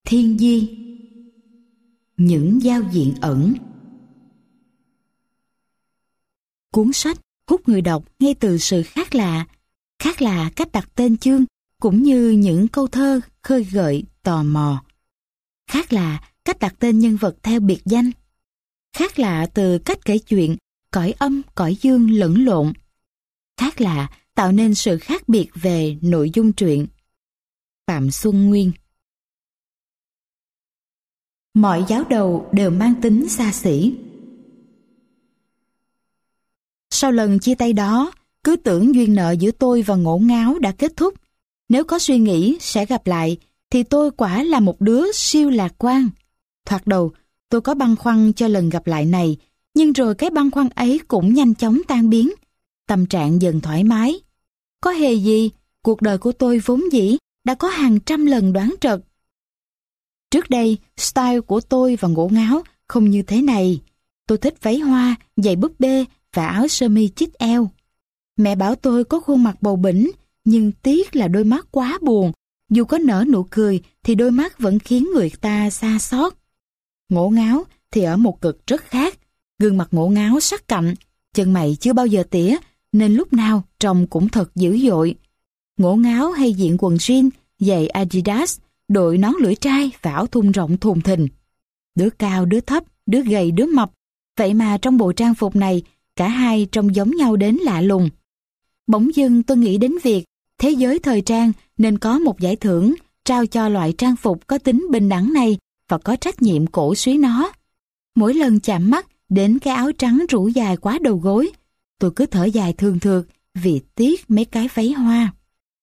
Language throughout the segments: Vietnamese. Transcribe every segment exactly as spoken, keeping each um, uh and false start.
Thiên Di. Những giao diện ẩn. Cuốn sách hút người đọc ngay từ sự khác lạ, khác lạ cách đặt tên chương cũng như những câu thơ khơi gợi tò mò. Khác lạ cách đặt tên nhân vật theo biệt danh. Khác lạ từ cách kể chuyện, cõi âm, cõi dương lẫn lộn. Khác lạ tạo nên sự khác biệt về nội dung truyện. Phạm Xuân Nguyên. Mọi giáo đầu đều mang tính xa xỉ. Sau lần chia tay đó, cứ tưởng duyên nợ giữa tôi và Ngổ Ngáo đã kết thúc. Nếu có suy nghĩ sẽ gặp lại, thì tôi quả là một đứa siêu lạc quan. Thoạt đầu, tôi có băn khoăn cho lần gặp lại này, nhưng rồi cái băn khoăn ấy cũng nhanh chóng tan biến. Tâm trạng dần thoải mái. Có hề gì, cuộc đời của tôi vốn dĩ đã có hàng trăm lần đoán trật. Trước đây, style của tôi và Ngổ Ngáo không như thế này. Tôi thích váy hoa, giày búp bê và áo sơ mi chít eo. Mẹ bảo tôi có khuôn mặt bầu bĩnh, nhưng tiếc là đôi mắt quá buồn. Dù có nở nụ cười thì đôi mắt vẫn khiến người ta xa xót. Ngổ Ngáo thì ở một cực rất khác. Gương mặt Ngổ Ngáo sắc cạnh, chân mày chưa bao giờ tỉa, nên lúc nào trông cũng thật dữ dội. Ngổ Ngáo hay diện quần jean, giày Adidas, đội nón lưỡi trai và áo thun rộng thùng thình. Đứa cao, đứa thấp, đứa gầy, đứa mập. Vậy mà trong bộ trang phục này, cả hai trông giống nhau đến lạ lùng. Bỗng dưng tôi nghĩ đến việc thế giới thời trang nên có một giải thưởng trao cho loại trang phục có tính bình đẳng này và có trách nhiệm cổ suý nó. Mỗi lần chạm mắt đến cái áo trắng rủ dài quá đầu gối, tôi cứ thở dài thường thượt vì tiếc mấy cái váy hoa.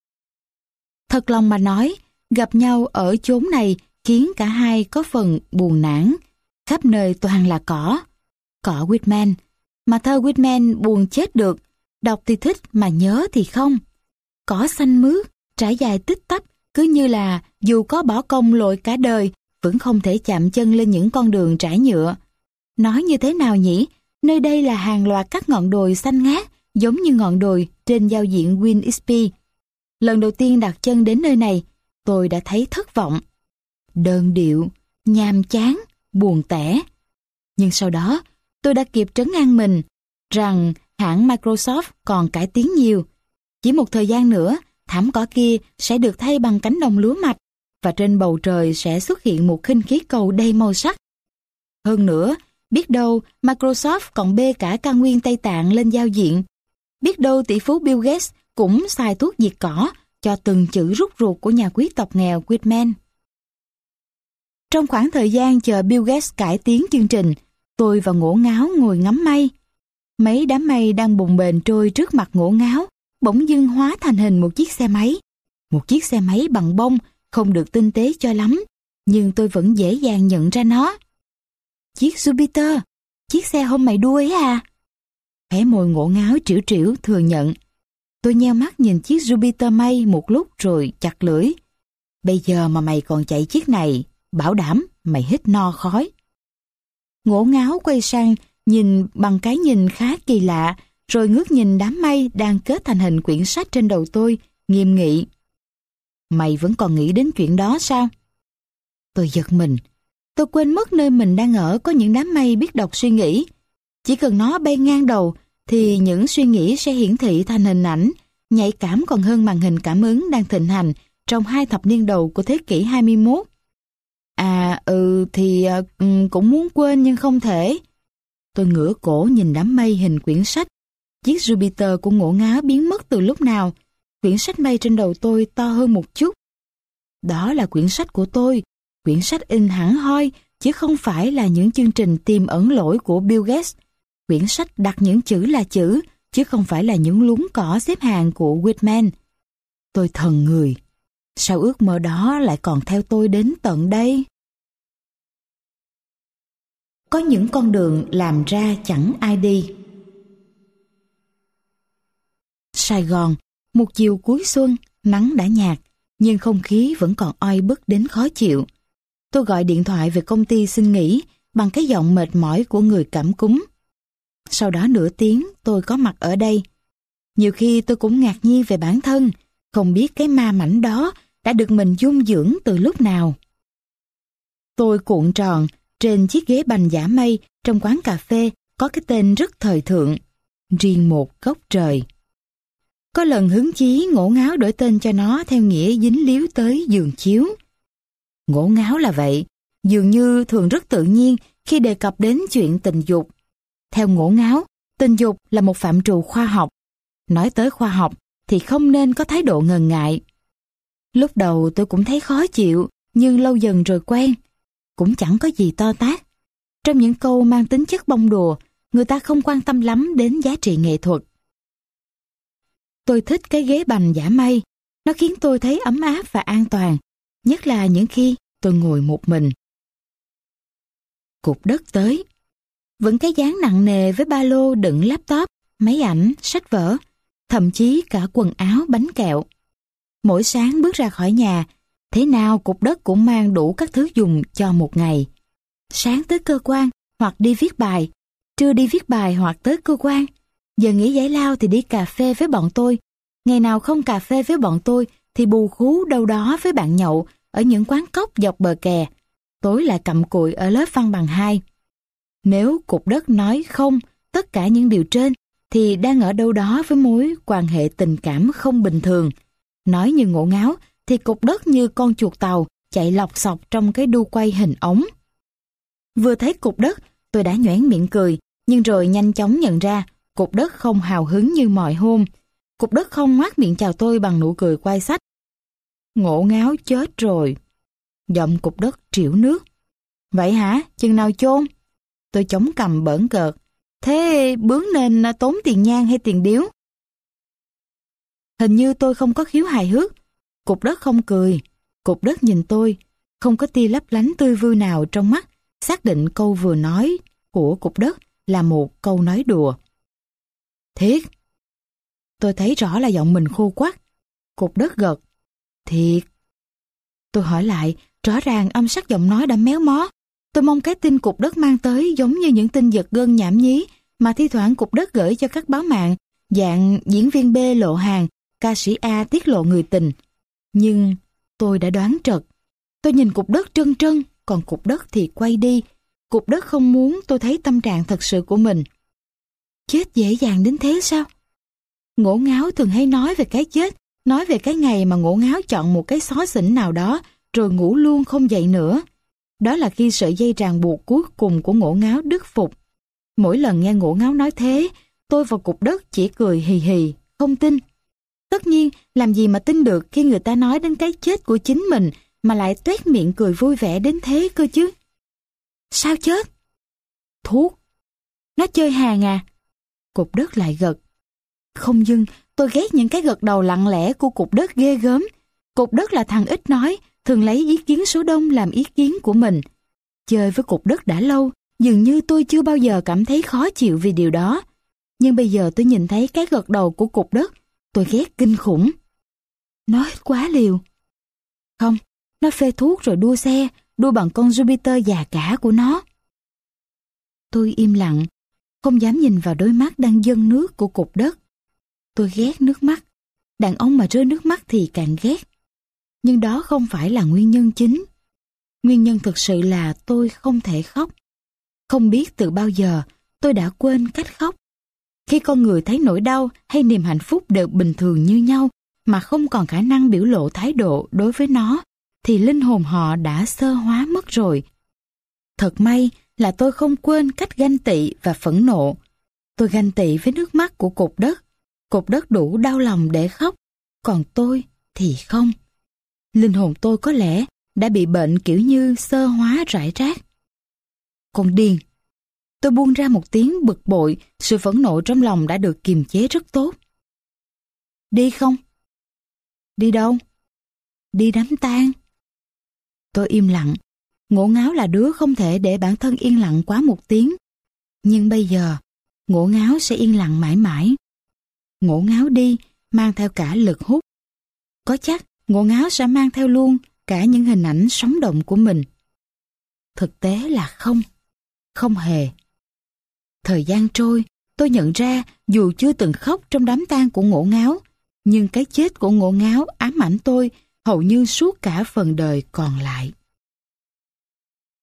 Thật lòng mà nói, gặp nhau ở chốn này khiến cả hai có phần buồn nản. Khắp nơi toàn là cỏ. Cỏ Whitman. Mà thơ Whitman buồn chết được. Đọc thì thích mà nhớ thì không. Cỏ xanh mướt, trải dài tích tắp, cứ như là dù có bỏ công lội cả đời, vẫn không thể chạm chân lên những con đường trải nhựa. Nói như thế nào nhỉ? Nơi đây là hàng loạt các ngọn đồi xanh ngát, giống như ngọn đồi trên giao diện Win ích pê. Lần đầu tiên đặt chân đến nơi này, tôi đã thấy thất vọng. Đơn điệu, nhàm chán, buồn tẻ. Nhưng sau đó, tôi đã kịp trấn an mình rằng hãng Microsoft còn cải tiến nhiều. Chỉ một thời gian nữa, thảm cỏ kia sẽ được thay bằng cánh đồng lúa mạch và trên bầu trời sẽ xuất hiện một khinh khí cầu đầy màu sắc. Hơn nữa, biết đâu Microsoft còn bê cả cao nguyên Tây Tạng lên giao diện. Biết đâu tỷ phú Bill Gates cũng xài thuốc diệt cỏ cho từng chữ rút ruột của nhà quý tộc nghèo Whitman. Trong khoảng thời gian chờ Bill Gates cải tiến chương trình, tôi và Ngổ Ngáo ngồi ngắm mây. Mấy đám mây đang bồng bềnh trôi trước mặt Ngổ Ngáo, bỗng dưng hóa thành hình một chiếc xe máy. Một chiếc xe máy bằng bông, không được tinh tế cho lắm, nhưng tôi vẫn dễ dàng nhận ra nó. Chiếc Jupiter, chiếc xe hôm mày đua ấy à? Khóe môi Ngổ Ngáo trĩu trĩu thừa nhận. Tôi nheo mắt nhìn chiếc Jupiter mây một lúc rồi chặt lưỡi. Bây giờ mà mày còn chạy chiếc này, bảo đảm mày hít no khói. Ngổ Ngáo quay sang nhìn bằng cái nhìn khá kỳ lạ, rồi ngước nhìn đám mây đang kết thành hình quyển sách trên đầu tôi, nghiêm nghị. Mày vẫn còn nghĩ đến chuyện đó sao? Tôi giật mình. Tôi quên mất nơi mình đang ở có những đám mây biết đọc suy nghĩ. Chỉ cần nó bay ngang đầu thì những suy nghĩ sẽ hiển thị thành hình ảnh, nhạy cảm còn hơn màn hình cảm ứng đang thịnh hành trong hai thập niên đầu của thế kỷ hai mươi mốt. À ừ thì ừ, cũng muốn quên nhưng không thể. Tôi ngửa cổ nhìn đám mây hình quyển sách. Chiếc Jupiter của Ngổ Ngáo biến mất từ lúc nào? Quyển sách mây trên đầu tôi to hơn một chút. Đó là quyển sách của tôi, quyển sách in hẳn hoi, chứ không phải là những chương trình tiềm ẩn lỗi của Bill Gates. Quyển sách đặt những chữ là chữ, chứ không phải là những luống cỏ xếp hàng của Whitman. Tôi thần người. Sao ước mơ đó lại còn theo tôi đến tận đây? Có những con đường làm ra chẳng ai đi. Sài Gòn, một chiều cuối xuân, nắng đã nhạt, nhưng không khí vẫn còn oi bức đến khó chịu. Tôi gọi điện thoại về công ty xin nghỉ bằng cái giọng mệt mỏi của người cảm cúm. Sau đó nửa tiếng tôi có mặt ở đây. Nhiều khi tôi cũng ngạc nhiên về bản thân, không biết cái ma mảnh đó đã được mình dung dưỡng từ lúc nào. Tôi cuộn tròn trên chiếc ghế bành giả mây trong quán cà phê có cái tên rất thời thượng, riêng một góc trời. Có lần hứng chí ngổ ngáo đổi tên cho nó theo nghĩa dính líu tới giường chiếu. Ngổ ngáo là vậy, dường như thường rất tự nhiên khi đề cập đến chuyện tình dục. Theo ngổ ngáo, tình dục là một phạm trù khoa học. Nói tới khoa học thì không nên có thái độ ngần ngại. Lúc đầu tôi cũng thấy khó chịu, nhưng lâu dần rồi quen. Cũng chẳng có gì to tát. Trong những câu mang tính chất bông đùa, người ta không quan tâm lắm đến giá trị nghệ thuật. Tôi thích cái ghế bành giả mây. Nó khiến tôi thấy ấm áp và an toàn, nhất là những khi tôi ngồi một mình. Cục đất tới. Vẫn cái dáng nặng nề với ba lô đựng laptop, máy ảnh, sách vở, thậm chí cả quần áo, bánh kẹo. Mỗi sáng bước ra khỏi nhà, thế nào cục đất cũng mang đủ các thứ dùng cho một ngày. Sáng tới cơ quan hoặc đi viết bài, trưa đi viết bài hoặc tới cơ quan. Giờ nghỉ giải lao thì đi cà phê với bọn tôi. Ngày nào không cà phê với bọn tôi thì bù khú đâu đó với bạn nhậu ở những quán cóc dọc bờ kè. Tối lại cặm cụi ở lớp văn bằng hai. Nếu cục đất nói không tất cả những điều trên thì đang ở đâu đó với mối quan hệ tình cảm không bình thường. Nói như ngổ ngáo thì cục đất như con chuột tàu chạy lọc sọc trong cái đu quay hình ống. Vừa thấy cục đất, tôi đã nhoẻn miệng cười, nhưng rồi nhanh chóng nhận ra cục đất không hào hứng như mọi hôm. Cục đất không ngoác miệng chào tôi bằng nụ cười quay sách. Ngổ ngáo chết rồi. Giọng cục đất trĩu nước. Vậy hả? Chừng nào chôn? Tôi chống cằm bỡn cợt. Thế bướng nên tốn tiền nhang hay tiền điếu? Hình như tôi không có khiếu hài hước. Cục đất không cười. Cục đất nhìn tôi, không có tia lấp lánh tươi vui nào trong mắt, xác định câu vừa nói của cục đất là một câu nói đùa. Thiệt? Tôi thấy rõ là giọng mình khô quắt. Cục đất gật. Thiệt. Tôi hỏi lại, rõ ràng âm sắc giọng nói đã méo mó. Tôi mong cái tin cục đất mang tới giống như những tin giật gân nhảm nhí mà thi thoảng cục đất gửi cho các báo mạng, dạng diễn viên B lộ hàng, ca sĩ A tiết lộ người tình. Nhưng tôi đã đoán trật. Tôi nhìn cục đất trân trân, còn cục đất thì quay đi. Cục đất không muốn tôi thấy tâm trạng thật sự của mình. Chết dễ dàng đến thế sao? Ngổ ngáo thường hay nói về cái chết, nói về cái ngày mà ngổ ngáo chọn một cái xó xỉnh nào đó rồi ngủ luôn không dậy nữa. Đó là khi sợi dây ràng buộc cuối cùng của ngổ ngáo đứt phục. Mỗi lần nghe ngổ ngáo nói thế, tôi và cục đất chỉ cười hì hì, không tin. Tất nhiên, làm gì mà tin được khi người ta nói đến cái chết của chính mình mà lại toét miệng cười vui vẻ đến thế cơ chứ. Sao chết? Thuốc. Nó chơi hàng à? Cục đất lại gật. Không dưng, tôi ghét những cái gật đầu lặng lẽ của cục đất ghê gớm. Cục đất là thằng ít nói, thường lấy ý kiến số đông làm ý kiến của mình. Chơi với cục đất đã lâu, dường như tôi chưa bao giờ cảm thấy khó chịu vì điều đó. Nhưng bây giờ tôi nhìn thấy cái gật đầu của cục đất, tôi ghét kinh khủng. Nó hết quá liều. Không, nó phê thuốc rồi đua xe, đua bằng con Jupiter già cả của nó. Tôi im lặng, không dám nhìn vào đôi mắt đang dâng nước của cục đất. Tôi ghét nước mắt. Đàn ông mà rơi nước mắt thì càng ghét. Nhưng đó không phải là nguyên nhân chính. Nguyên nhân thực sự là tôi không thể khóc. Không biết từ bao giờ tôi đã quên cách khóc. Khi con người thấy nỗi đau hay niềm hạnh phúc đều bình thường như nhau mà không còn khả năng biểu lộ thái độ đối với nó, thì linh hồn họ đã sơ hóa mất rồi. Thật may là tôi không quên cách ganh tị và phẫn nộ. Tôi ganh tị với nước mắt của cục đất. Cục đất đủ đau lòng để khóc, còn tôi thì không. Linh hồn tôi có lẽ đã bị bệnh kiểu như sơ hóa rải rác. Con điên. Tôi buông ra một tiếng bực bội, sự phẫn nộ trong lòng đã được kiềm chế rất tốt. Đi không? Đi đâu? Đi đám tang. Tôi im lặng. Ngổ ngáo là đứa không thể để bản thân yên lặng quá một tiếng. Nhưng bây giờ, ngổ ngáo sẽ yên lặng mãi mãi. Ngổ ngáo đi, mang theo cả lực hút. Có chắc ngổ ngáo sẽ mang theo luôn cả những hình ảnh sống động của mình. Thực tế là không, không hề. Thời gian trôi, tôi nhận ra dù chưa từng khóc trong đám tang của ngổ ngáo, nhưng cái chết của ngổ ngáo ám ảnh tôi hầu như suốt cả phần đời còn lại.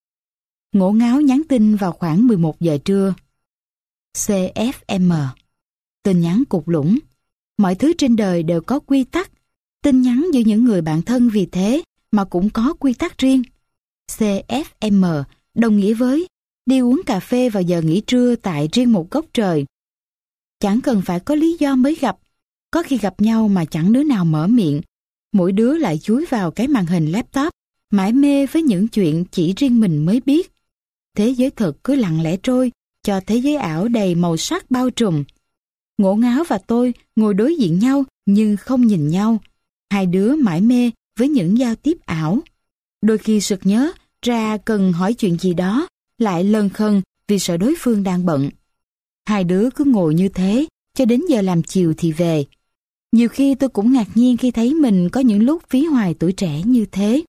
Ngổ ngáo nhắn tin vào khoảng mười một giờ trưa. xê ép em. Tin nhắn cục lũng. Mọi thứ trên đời đều có quy tắc. Tin nhắn giữa những người bạn thân vì thế mà cũng có quy tắc riêng. xê ép em đồng nghĩa với đi uống cà phê vào giờ nghỉ trưa tại riêng một góc trời. Chẳng cần phải có lý do mới gặp. Có khi gặp nhau mà chẳng đứa nào mở miệng. Mỗi đứa lại chúi vào cái màn hình laptop, mải mê với những chuyện chỉ riêng mình mới biết. Thế giới thực cứ lặng lẽ trôi, cho thế giới ảo đầy màu sắc bao trùm. Ngổ ngáo và tôi ngồi đối diện nhau nhưng không nhìn nhau. Hai đứa mải mê với những giao tiếp ảo. Đôi khi sực nhớ ra cần hỏi chuyện gì đó, lại lân khân vì sợ đối phương đang bận. Hai đứa cứ ngồi như thế cho đến giờ làm chiều thì về. Nhiều khi tôi cũng ngạc nhiên khi thấy mình có những lúc phí hoài tuổi trẻ như thế.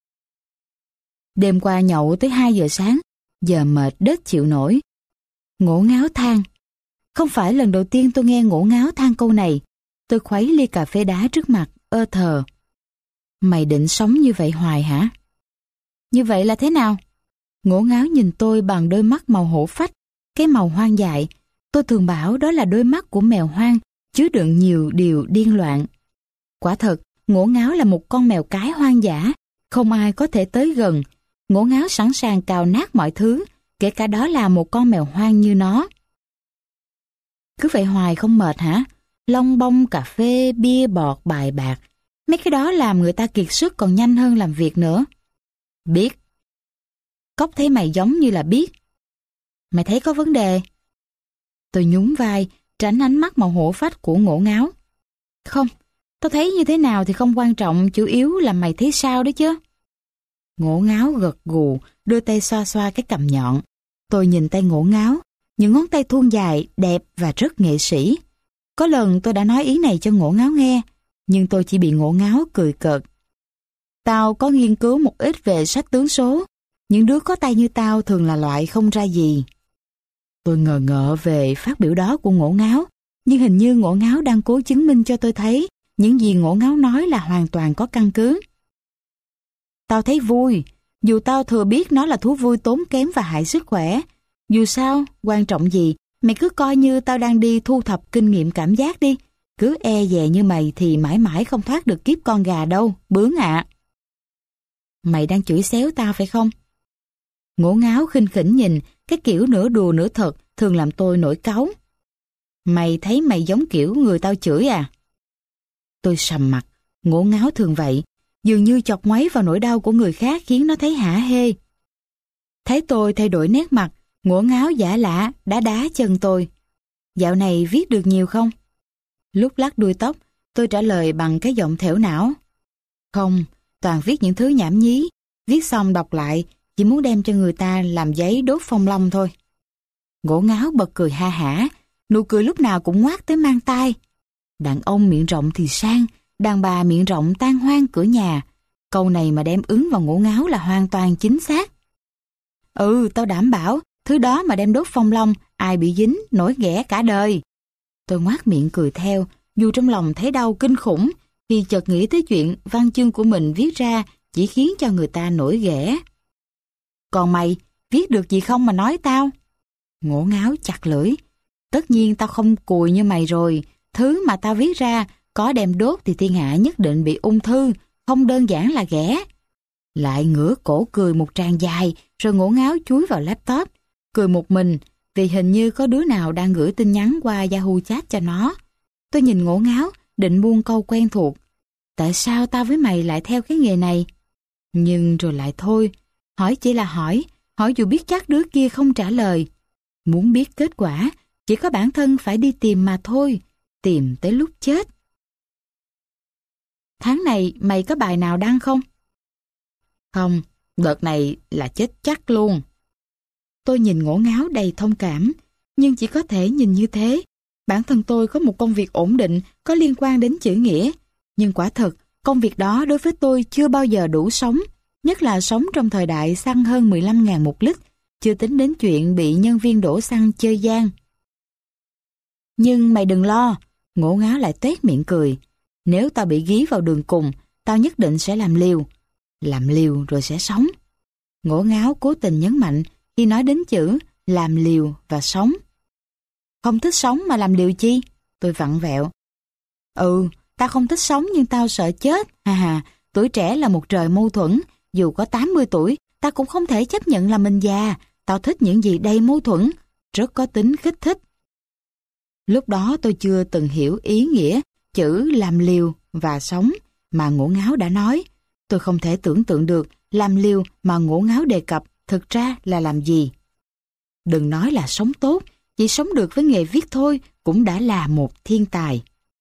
Đêm qua nhậu tới hai giờ sáng, giờ mệt đết chịu nổi. Ngổ ngáo than. Không phải lần đầu tiên tôi nghe ngổ ngáo than câu này. Tôi khuấy ly cà phê đá trước mặt, ơ thờ. Mày định sống như vậy hoài hả? Như vậy là thế nào? Ngổ ngáo nhìn tôi bằng đôi mắt màu hổ phách, cái màu hoang dại. Tôi thường bảo đó là đôi mắt của mèo hoang, chứa đựng nhiều điều điên loạn. Quả thật, ngổ ngáo là một con mèo cái hoang dã, không ai có thể tới gần. Ngổ ngáo sẵn sàng cào nát mọi thứ, kể cả đó là một con mèo hoang như nó. Cứ vậy hoài không mệt hả? Lông bông, cà phê, bia bọt, bài bạc. Mấy cái đó làm người ta kiệt sức còn nhanh hơn làm việc nữa. Biết. Cóc thấy mày giống như là biết. Mày thấy có vấn đề? Tôi nhún vai, tránh ánh mắt màu hổ phách của ngổ ngáo. Không, tôi thấy như thế nào thì không quan trọng, chủ yếu là mày thấy sao đó chứ. Ngổ ngáo gật gù, đưa tay xoa xoa cái cằm nhọn. Tôi nhìn tay ngổ ngáo, những ngón tay thon dài, đẹp và rất nghệ sĩ. Có lần tôi đã nói ý này cho ngổ ngáo nghe, nhưng tôi chỉ bị ngổ ngáo cười cợt. Tao có nghiên cứu một ít về sách tướng số. Những đứa có tay như tao thường là loại không ra gì. Tôi ngờ ngợ về phát biểu đó của ngổ ngáo, nhưng hình như ngổ ngáo đang cố chứng minh cho tôi thấy những gì ngổ ngáo nói là hoàn toàn có căn cứ. Tao thấy vui, dù tao thừa biết nó là thú vui tốn kém và hại sức khỏe. Dù sao, quan trọng gì, mày cứ coi như tao đang đi thu thập kinh nghiệm cảm giác đi. Cứ e dè như mày thì mãi mãi không thoát được kiếp con gà đâu, bướng ạ. Mày đang chửi xéo tao phải không? Ngổ ngáo khinh khỉnh nhìn, cái kiểu nửa đùa nửa thật thường làm tôi nổi cáu. Mày thấy mày giống kiểu người tao chửi à? Tôi sầm mặt, ngổ ngáo thường vậy, dường như chọc ngoáy vào nỗi đau của người khác khiến nó thấy hả hê. Thấy tôi thay đổi nét mặt, ngổ ngáo giả lạ đá đá chân tôi. Dạo này viết được nhiều không? Lúc lắc đuôi tóc, tôi trả lời bằng cái giọng thẻo não. Không, toàn viết những thứ nhảm nhí, viết xong đọc lại, chỉ muốn đem cho người ta làm giấy đốt phong long thôi. Ngổ ngáo bật cười ha hả, nụ cười lúc nào cũng ngoác tới mang tai. Đàn ông miệng rộng thì sang, đàn bà miệng rộng tan hoang cửa nhà. Câu này mà đem ứng vào ngổ ngáo là hoàn toàn chính xác. Ừ, tao đảm bảo, thứ đó mà đem đốt phong long, ai bị dính, nổi ghẻ cả đời. Tôi ngoác miệng cười theo, dù trong lòng thấy đau kinh khủng, khi chợt nghĩ tới chuyện văn chương của mình viết ra chỉ khiến cho người ta nổi ghẻ. Còn mày, viết được gì không mà nói tao? Ngổ ngáo chặt lưỡi. Tất nhiên tao không cùi như mày rồi, thứ mà tao viết ra có đem đốt thì thiên hạ nhất định bị ung thư, không đơn giản là ghẻ. Lại ngửa cổ cười một tràng dài, rồi ngổ ngáo chúi vào laptop, cười một mình vì hình như có đứa nào đang gửi tin nhắn qua Yahoo Chat cho nó. Tôi nhìn ngổ ngáo, định buông câu quen thuộc. Tại sao tao với mày lại theo cái nghề này? Nhưng rồi lại thôi, hỏi chỉ là hỏi, hỏi dù biết chắc đứa kia không trả lời. Muốn biết kết quả, chỉ có bản thân phải đi tìm mà thôi, tìm tới lúc chết. Tháng này mày có bài nào đăng không? Không, đợt này là chết chắc luôn. Tôi nhìn ngổ ngáo đầy thông cảm, nhưng chỉ có thể nhìn như thế. Bản thân tôi có một công việc ổn định có liên quan đến chữ nghĩa, nhưng quả thật, công việc đó đối với tôi chưa bao giờ đủ sống, nhất là sống trong thời đại xăng hơn mười lăm ngàn một lít, chưa tính đến chuyện bị nhân viên đổ xăng chơi gian. Nhưng mày đừng lo, ngổ ngáo lại tuét miệng cười. Nếu tao bị gí vào đường cùng, tao nhất định sẽ làm liều. Làm liều rồi sẽ sống. Ngổ ngáo cố tình nhấn mạnh, khi nói đến chữ làm liều và sống. Không thích sống mà làm liều chi? Tôi vặn vẹo. Ừ, tao không thích sống nhưng tao sợ chết. Hà hà, tuổi trẻ là một trời mâu thuẫn. Dù có tám mươi tuổi, tao cũng không thể chấp nhận là mình già. Tao thích những gì đầy mâu thuẫn, rất có tính kích thích. Lúc đó tôi chưa từng hiểu ý nghĩa chữ làm liều và sống mà Ngổ Ngáo đã nói. Tôi không thể tưởng tượng được làm liều mà Ngổ Ngáo đề cập thực ra là làm gì. Đừng nói là sống tốt, chỉ sống được với nghề viết thôi cũng đã là một thiên tài.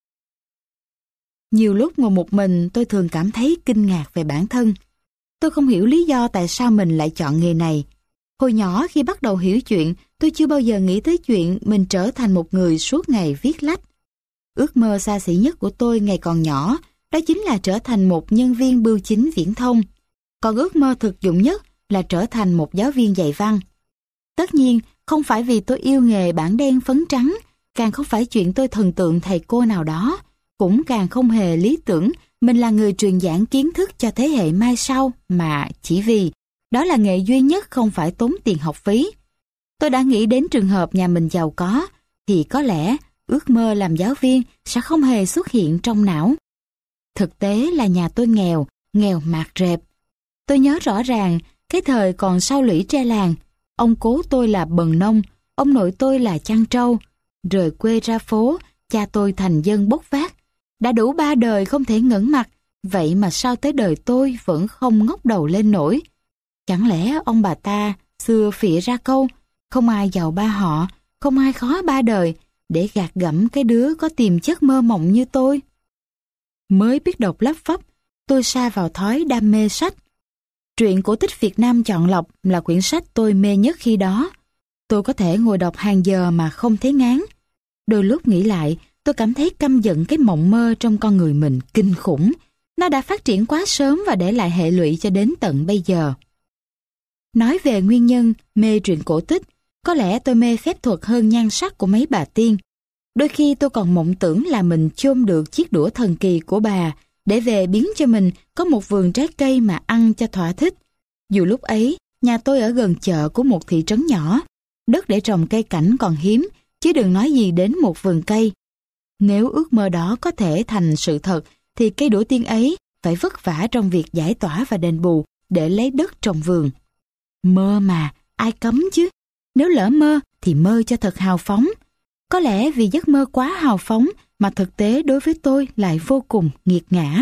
Nhiều lúc ngồi một mình tôi thường cảm thấy kinh ngạc về bản thân. Tôi không hiểu lý do tại sao mình lại chọn nghề này. Hồi nhỏ khi bắt đầu hiểu chuyện, tôi chưa bao giờ nghĩ tới chuyện mình trở thành một người suốt ngày viết lách. Ước mơ xa xỉ nhất của tôi ngày còn nhỏ, đó chính là trở thành một nhân viên bưu chính viễn thông. Còn ước mơ thực dụng nhất là trở thành một giáo viên dạy văn. Tất nhiên, không phải vì tôi yêu nghề bảng đen phấn trắng, càng không phải chuyện tôi thần tượng thầy cô nào đó, cũng càng không hề lý tưởng mình là người truyền giảng kiến thức cho thế hệ mai sau, mà chỉ vì đó là nghề duy nhất không phải tốn tiền học phí. Tôi đã nghĩ đến trường hợp nhà mình giàu có, thì có lẽ ước mơ làm giáo viên sẽ không hề xuất hiện trong não. Thực tế là nhà tôi nghèo, nghèo mạt rệp. Tôi nhớ rõ ràng, cái thời còn sau lũy tre làng, ông cố tôi là bần nông, ông nội tôi là chăn trâu. Rời quê ra phố, cha tôi thành dân bốc vác. Đã đủ ba đời không thể ngẩng mặt, vậy mà sao tới đời tôi vẫn không ngóc đầu lên nổi. Chẳng lẽ ông bà ta xưa phịa ra câu, không ai giàu ba họ, không ai khó ba đời, để gạt gẫm cái đứa có tiềm chất mơ mộng như tôi? Mới biết đọc lắp phắp, tôi sa vào thói đam mê sách. Truyện cổ tích Việt Nam chọn lọc là quyển sách tôi mê nhất khi đó. Tôi có thể ngồi đọc hàng giờ mà không thấy ngán. Đôi lúc nghĩ lại, tôi cảm thấy căm giận cái mộng mơ trong con người mình kinh khủng. Nó đã phát triển quá sớm và để lại hệ lụy cho đến tận bây giờ. Nói về nguyên nhân mê truyện cổ tích, có lẽ tôi mê phép thuật hơn nhan sắc của mấy bà tiên. Đôi khi tôi còn mộng tưởng là mình chôm được chiếc đũa thần kỳ của bà để về biến cho mình có một vườn trái cây mà ăn cho thỏa thích. Dù lúc ấy, nhà tôi ở gần chợ của một thị trấn nhỏ, đất để trồng cây cảnh còn hiếm, chứ đừng nói gì đến một vườn cây. Nếu ước mơ đó có thể thành sự thật, thì cây đũa tiên ấy phải vất vả trong việc giải tỏa và đền bù để lấy đất trồng vườn. Mơ mà, ai cấm chứ? Nếu lỡ mơ thì mơ cho thật hào phóng. Có lẽ vì giấc mơ quá hào phóng mà thực tế đối với tôi lại vô cùng nghiệt ngã.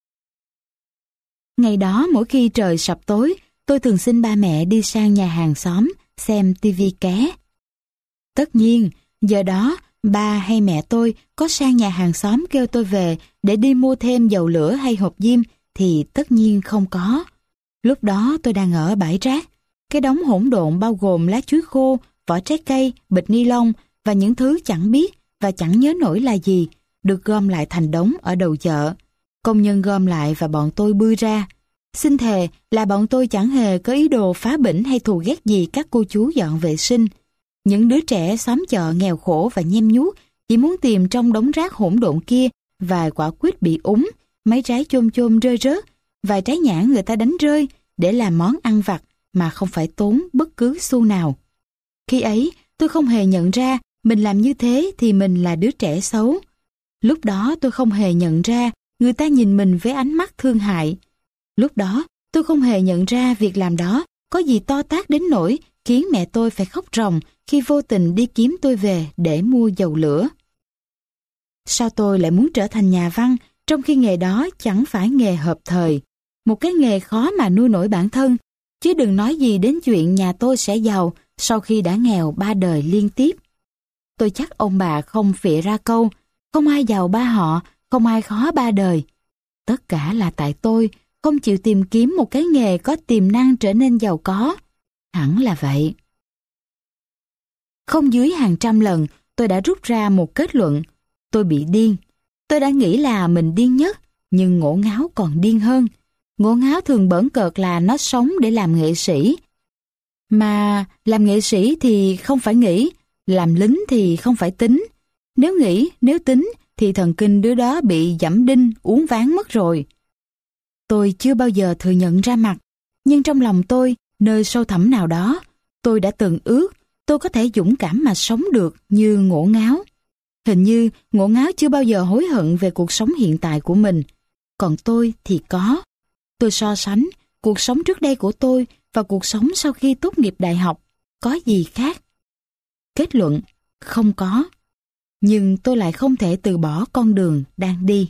Ngày đó mỗi khi trời sập tối, tôi thường xin ba mẹ đi sang nhà hàng xóm xem tivi ké. Tất nhiên, giờ đó ba hay mẹ tôi có sang nhà hàng xóm kêu tôi về để đi mua thêm dầu lửa hay hộp diêm thì tất nhiên không có. Lúc đó tôi đang ở bãi rác. Cái đống hỗn độn bao gồm lá chuối khô, vỏ trái cây, bịch ni lông và những thứ chẳng biết và chẳng nhớ nổi là gì, được gom lại thành đống ở đầu chợ. Công nhân gom lại và bọn tôi bươi ra. Xin thề là bọn tôi chẳng hề có ý đồ phá bỉnh hay thù ghét gì các cô chú dọn vệ sinh. Những đứa trẻ xóm chợ nghèo khổ và nhem nhuốc chỉ muốn tìm trong đống rác hỗn độn kia vài quả quýt bị úng, mấy trái chôm chôm rơi rớt, vài trái nhãn người ta đánh rơi để làm món ăn vặt mà không phải tốn bất cứ xu nào. Khi ấy, tôi không hề nhận ra mình làm như thế thì mình là đứa trẻ xấu. Lúc đó tôi không hề nhận ra người ta nhìn mình với ánh mắt thương hại. Lúc đó tôi không hề nhận ra việc làm đó có gì to tát đến nỗi khiến mẹ tôi phải khóc ròng khi vô tình đi kiếm tôi về để mua dầu lửa. Sao tôi lại muốn trở thành nhà văn trong khi nghề đó chẳng phải nghề hợp thời, một cái nghề khó mà nuôi nổi bản thân, chứ đừng nói gì đến chuyện nhà tôi sẽ giàu sau khi đã nghèo ba đời liên tiếp. Tôi chắc ông bà không phịa ra câu, không ai giàu ba họ, không ai khó ba đời. Tất cả là tại tôi không chịu tìm kiếm một cái nghề có tiềm năng trở nên giàu có. Hẳn là vậy. Không dưới hàng trăm lần, tôi đã rút ra một kết luận. Tôi bị điên. Tôi đã nghĩ là mình điên nhất, nhưng Ngổ Ngáo còn điên hơn. Ngổ Ngáo thường bỡn cợt là nó sống để làm nghệ sĩ. Mà làm nghệ sĩ thì không phải nghĩ, làm lính thì không phải tính. Nếu nghĩ, nếu tính thì thần kinh đứa đó bị giẫm đinh, uốn ván mất rồi. Tôi chưa bao giờ thừa nhận ra mặt, nhưng trong lòng tôi, nơi sâu thẳm nào đó, Tôi đã từng ước tôi có thể dũng cảm mà sống được như Ngổ Ngáo. Hình như Ngổ Ngáo chưa bao giờ hối hận về cuộc sống hiện tại của mình. Còn tôi thì có. Tôi so sánh cuộc sống trước đây của tôi và cuộc sống sau khi tốt nghiệp đại học. Có gì khác? Kết luận, không có. Nhưng tôi lại không thể từ bỏ con đường đang đi.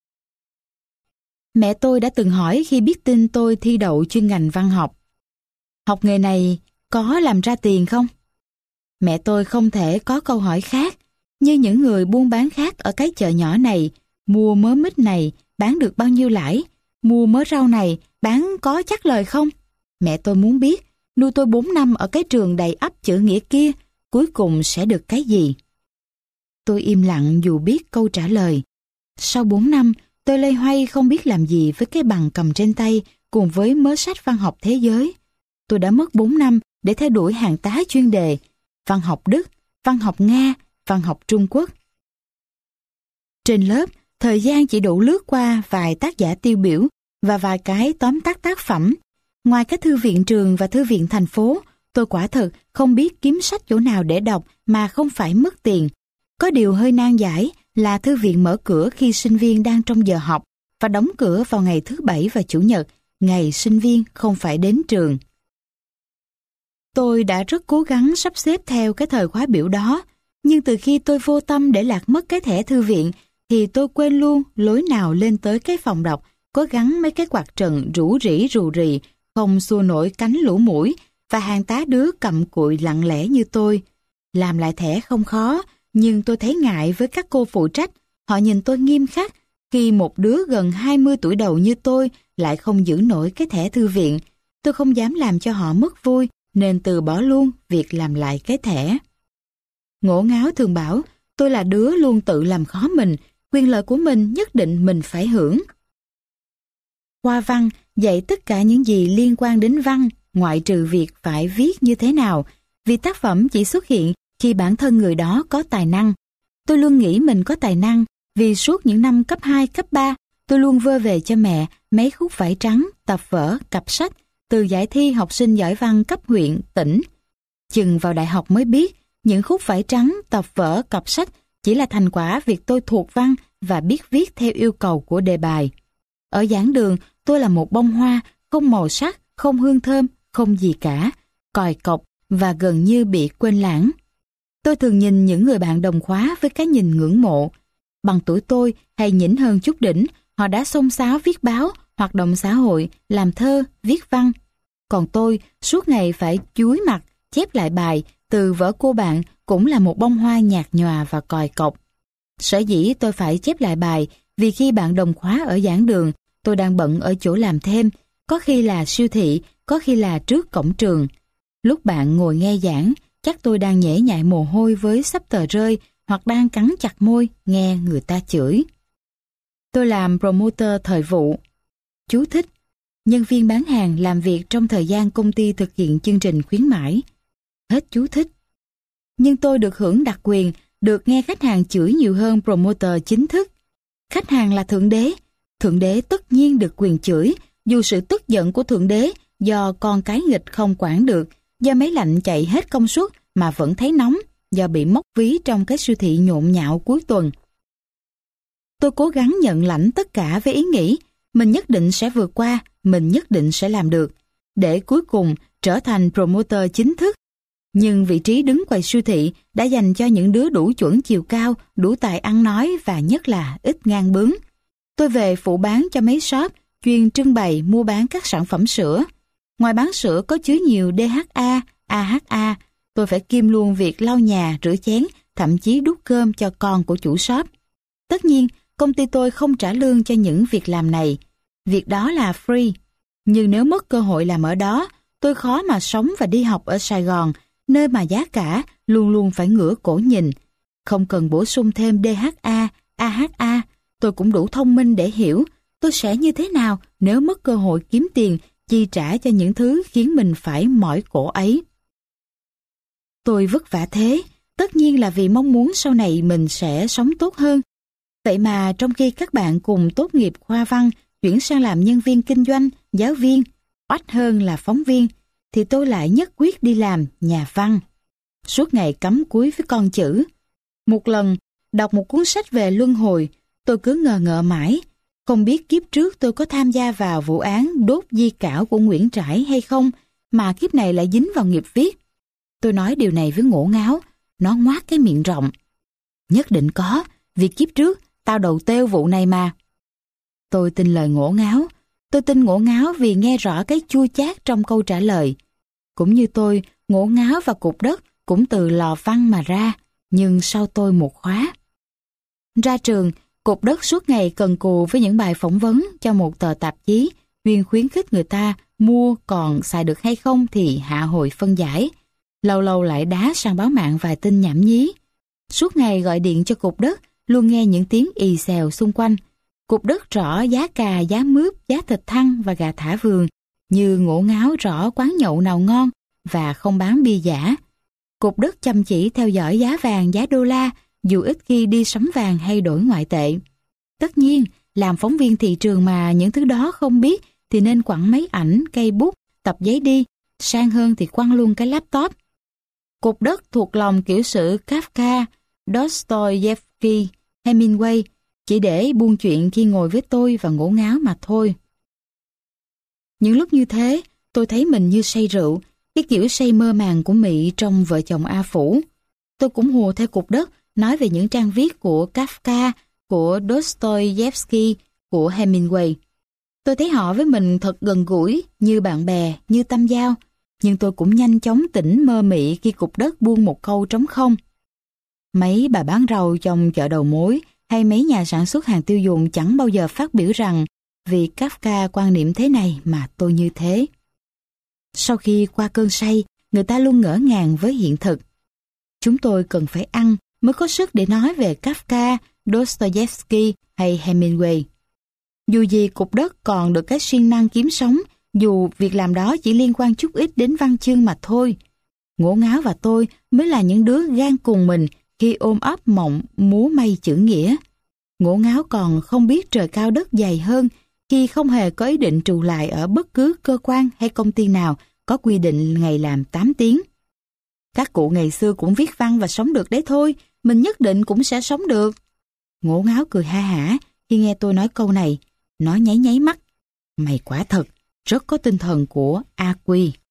Mẹ tôi đã từng hỏi khi biết tin tôi thi đậu chuyên ngành văn học. Học nghề này có làm ra tiền không? Mẹ tôi không thể có câu hỏi khác. Như những người buôn bán khác ở cái chợ nhỏ này, mua mớ mít này bán được bao nhiêu lãi? Mua mớ rau này bán có chắc lời không? Mẹ tôi muốn biết, nuôi tôi bốn năm ở cái trường đầy ắp chữ nghĩa kia, cuối cùng sẽ được cái gì? Tôi im lặng dù biết câu trả lời. Sau bốn năm, tôi loay hoay không biết làm gì với cái bằng cầm trên tay cùng với mớ sách văn học thế giới. Tôi đã mất bốn năm để theo đuổi hàng tá chuyên đề, văn học Đức, văn học Nga, văn học Trung Quốc. Trên lớp, thời gian chỉ đủ lướt qua vài tác giả tiêu biểu và vài cái tóm tắt tác phẩm. Ngoài các thư viện trường và thư viện thành phố, tôi quả thực không biết kiếm sách chỗ nào để đọc mà không phải mất tiền. Có điều hơi nan giải là thư viện mở cửa khi sinh viên đang trong giờ học và đóng cửa vào ngày thứ Bảy và Chủ nhật, ngày sinh viên không phải đến trường. Tôi đã rất cố gắng sắp xếp theo cái thời khóa biểu đó, nhưng từ khi tôi vô tâm để lạc mất cái thẻ thư viện, thì tôi quên luôn lối nào lên tới cái phòng đọc có gắn mấy cái quạt trần rủ rỉ rù rì, không xua nổi cánh lũ mũi và hàng tá đứa cầm cụi lặng lẽ như tôi. Làm lại thẻ không khó, nhưng tôi thấy ngại với các cô phụ trách. Họ nhìn tôi nghiêm khắc khi một đứa gần hai mươi tuổi đầu như tôi lại không giữ nổi cái thẻ thư viện. Tôi không dám làm cho họ mất vui nên từ bỏ luôn việc làm lại cái thẻ. Ngổ Ngáo thường bảo tôi là đứa luôn tự làm khó mình, quyền lợi của mình nhất định mình phải hưởng. Khoa văn dạy tất cả những gì liên quan đến văn, ngoại trừ việc phải viết như thế nào, vì tác phẩm chỉ xuất hiện khi bản thân người đó có tài năng. Tôi luôn nghĩ mình có tài năng, vì suốt những năm cấp hai, cấp ba, tôi luôn vơ về cho mẹ mấy khúc vải trắng, tập vở, cặp sách, từ giải thi học sinh giỏi văn cấp huyện, tỉnh. Chừng vào đại học mới biết, những khúc vải trắng, tập vở, cặp sách chỉ là thành quả việc tôi thuộc văn và biết viết theo yêu cầu của đề bài. Ở giảng đường, tôi là một bông hoa, không màu sắc, không hương thơm, không gì cả, còi cọc và gần như bị quên lãng. Tôi thường nhìn những người bạn đồng khóa với cái nhìn ngưỡng mộ. Bằng tuổi tôi hay nhỉnh hơn chút đỉnh, họ đã xông xáo viết báo, hoạt động xã hội, làm thơ, viết văn. Còn tôi, suốt ngày phải chúi mặt, chép lại bài, từ vở cô bạn cũng là một bông hoa nhạt nhòa và còi cọc. Sở dĩ tôi phải chép lại bài vì khi bạn đồng khóa ở giảng đường, tôi đang bận ở chỗ làm thêm, có khi là siêu thị, có khi là trước cổng trường. Lúc bạn ngồi nghe giảng, chắc tôi đang nhễ nhại mồ hôi với sắp tờ rơi hoặc đang cắn chặt môi nghe người ta chửi. Tôi làm promoter thời vụ. Chú thích: nhân viên bán hàng làm việc trong thời gian công ty thực hiện chương trình khuyến mãi. Hết chú thích. Nhưng tôi được hưởng đặc quyền, được nghe khách hàng chửi nhiều hơn promoter chính thức. Khách hàng là Thượng Đế. Thượng Đế tất nhiên được quyền chửi, dù sự tức giận của Thượng Đế do con cái nghịch không quản được, do máy lạnh chạy hết công suất mà vẫn thấy nóng, do bị móc ví trong cái siêu thị nhộn nhạo cuối tuần. Tôi cố gắng nhận lãnh tất cả với ý nghĩ mình nhất định sẽ vượt qua, mình nhất định sẽ làm được, để cuối cùng trở thành promoter chính thức. Nhưng vị trí đứng quầy siêu thị đã dành cho những đứa đủ chuẩn chiều cao, đủ tài ăn nói và nhất là ít ngang bướng. Tôi về phụ bán cho mấy shop chuyên trưng bày mua bán các sản phẩm sữa. Ngoài bán sữa có chứa nhiều đê hát a, a hát a, tôi phải kiêm luôn việc lau nhà, rửa chén, thậm chí đút cơm cho con của chủ shop. Tất nhiên, công ty tôi không trả lương cho những việc làm này. Việc đó là free. Nhưng nếu mất cơ hội làm ở đó, tôi khó mà sống và đi học ở Sài Gòn, nơi mà giá cả luôn luôn phải ngửa cổ nhìn. Không cần bổ sung thêm đê hát a, a hát a, tôi cũng đủ thông minh để hiểu tôi sẽ như thế nào nếu mất cơ hội kiếm tiền chi trả cho những thứ khiến mình phải mỏi cổ ấy. Tôi vất vả thế, tất nhiên là vì mong muốn sau này mình sẽ sống tốt hơn. Vậy mà trong khi các bạn cùng tốt nghiệp khoa văn, chuyển sang làm nhân viên kinh doanh, giáo viên, oách hơn là phóng viên, thì tôi lại nhất quyết đi làm nhà văn. Suốt ngày cắm cúi với con chữ. Một lần, đọc một cuốn sách về luân hồi, tôi cứ ngờ ngợ mãi, không biết kiếp trước tôi có tham gia vào vụ án đốt di cảo của Nguyễn Trãi hay không, mà kiếp này lại dính vào nghiệp viết. Tôi nói điều này với Ngổ Ngáo, nó ngoác cái miệng rộng. Nhất định có, vì kiếp trước tao đầu têu vụ này mà. Tôi tin lời Ngổ Ngáo. Tôi tin Ngổ Ngáo vì nghe rõ cái chua chát trong câu trả lời. Cũng như tôi, Ngổ Ngáo và Cục Đất cũng từ lò văn mà ra, nhưng sau tôi một khóa. Ra trường, Cục Đất suốt ngày cần cù với những bài phỏng vấn cho một tờ tạp chí chuyên khuyến khích người ta mua còn xài được hay không thì hạ hồi phân giải. Lâu lâu lại đá sang báo mạng vài tin nhảm nhí. Suốt ngày gọi điện cho Cục Đất, luôn nghe những tiếng ì xèo xung quanh. Cục Đất rõ giá cà, giá mướp, giá thịt thăn và gà thả vườn, như Ngổ Ngáo rõ quán nhậu nào ngon và không bán bia giả. Cục Đất chăm chỉ theo dõi giá vàng, giá đô la, dù ít khi đi sắm vàng hay đổi ngoại tệ. Tất nhiên, làm phóng viên thị trường mà những thứ đó không biết thì nên quẳng máy ảnh, cây bút, tập giấy đi, sang hơn thì quăng luôn cái laptop. Cục Đất thuộc lòng kiểu sử Kafka, Dostoevsky, Hemingway, chỉ để buôn chuyện khi ngồi với tôi và Ngổ Ngáo mà thôi. Những lúc như thế, tôi thấy mình như say rượu, cái kiểu say mơ màng của Mị trong Vợ chồng A Phủ. Tôi cũng hùa theo Cục Đất, nói về những trang viết của Kafka, của Dostoevsky, của Hemingway. Tôi thấy họ với mình thật gần gũi, như bạn bè, như tâm giao, nhưng tôi cũng nhanh chóng tỉnh mơ mị khi Cục Đất buông một câu trống không. Mấy bà bán rau trong chợ đầu mối hay mấy nhà sản xuất hàng tiêu dùng chẳng bao giờ phát biểu rằng vì Kafka quan niệm thế này mà tôi như thế. Sau khi qua cơn say, người ta luôn ngỡ ngàng với hiện thực. Chúng tôi cần phải ăn mới có sức để nói về Kafka, Dostoevsky hay Hemingway. Dù gì Cục Đất còn được cái siêng năng kiếm sống, dù việc làm đó chỉ liên quan chút ít đến văn chương mà thôi. Ngổ Ngáo và tôi mới là những đứa gan cùng mình khi ôm ấp mộng múa may chữ nghĩa. Ngổ Ngáo còn không biết trời cao đất dày hơn khi không hề có ý định trụ lại ở bất cứ cơ quan hay công ty nào có quy định ngày làm tám tiếng. Các cụ ngày xưa cũng viết văn và sống được đấy thôi, mình nhất định cũng sẽ sống được. Ngổ Ngáo cười ha hả khi nghe tôi nói câu này, nó nháy nháy mắt. Mày quả thật, rất có tinh thần của A Quy.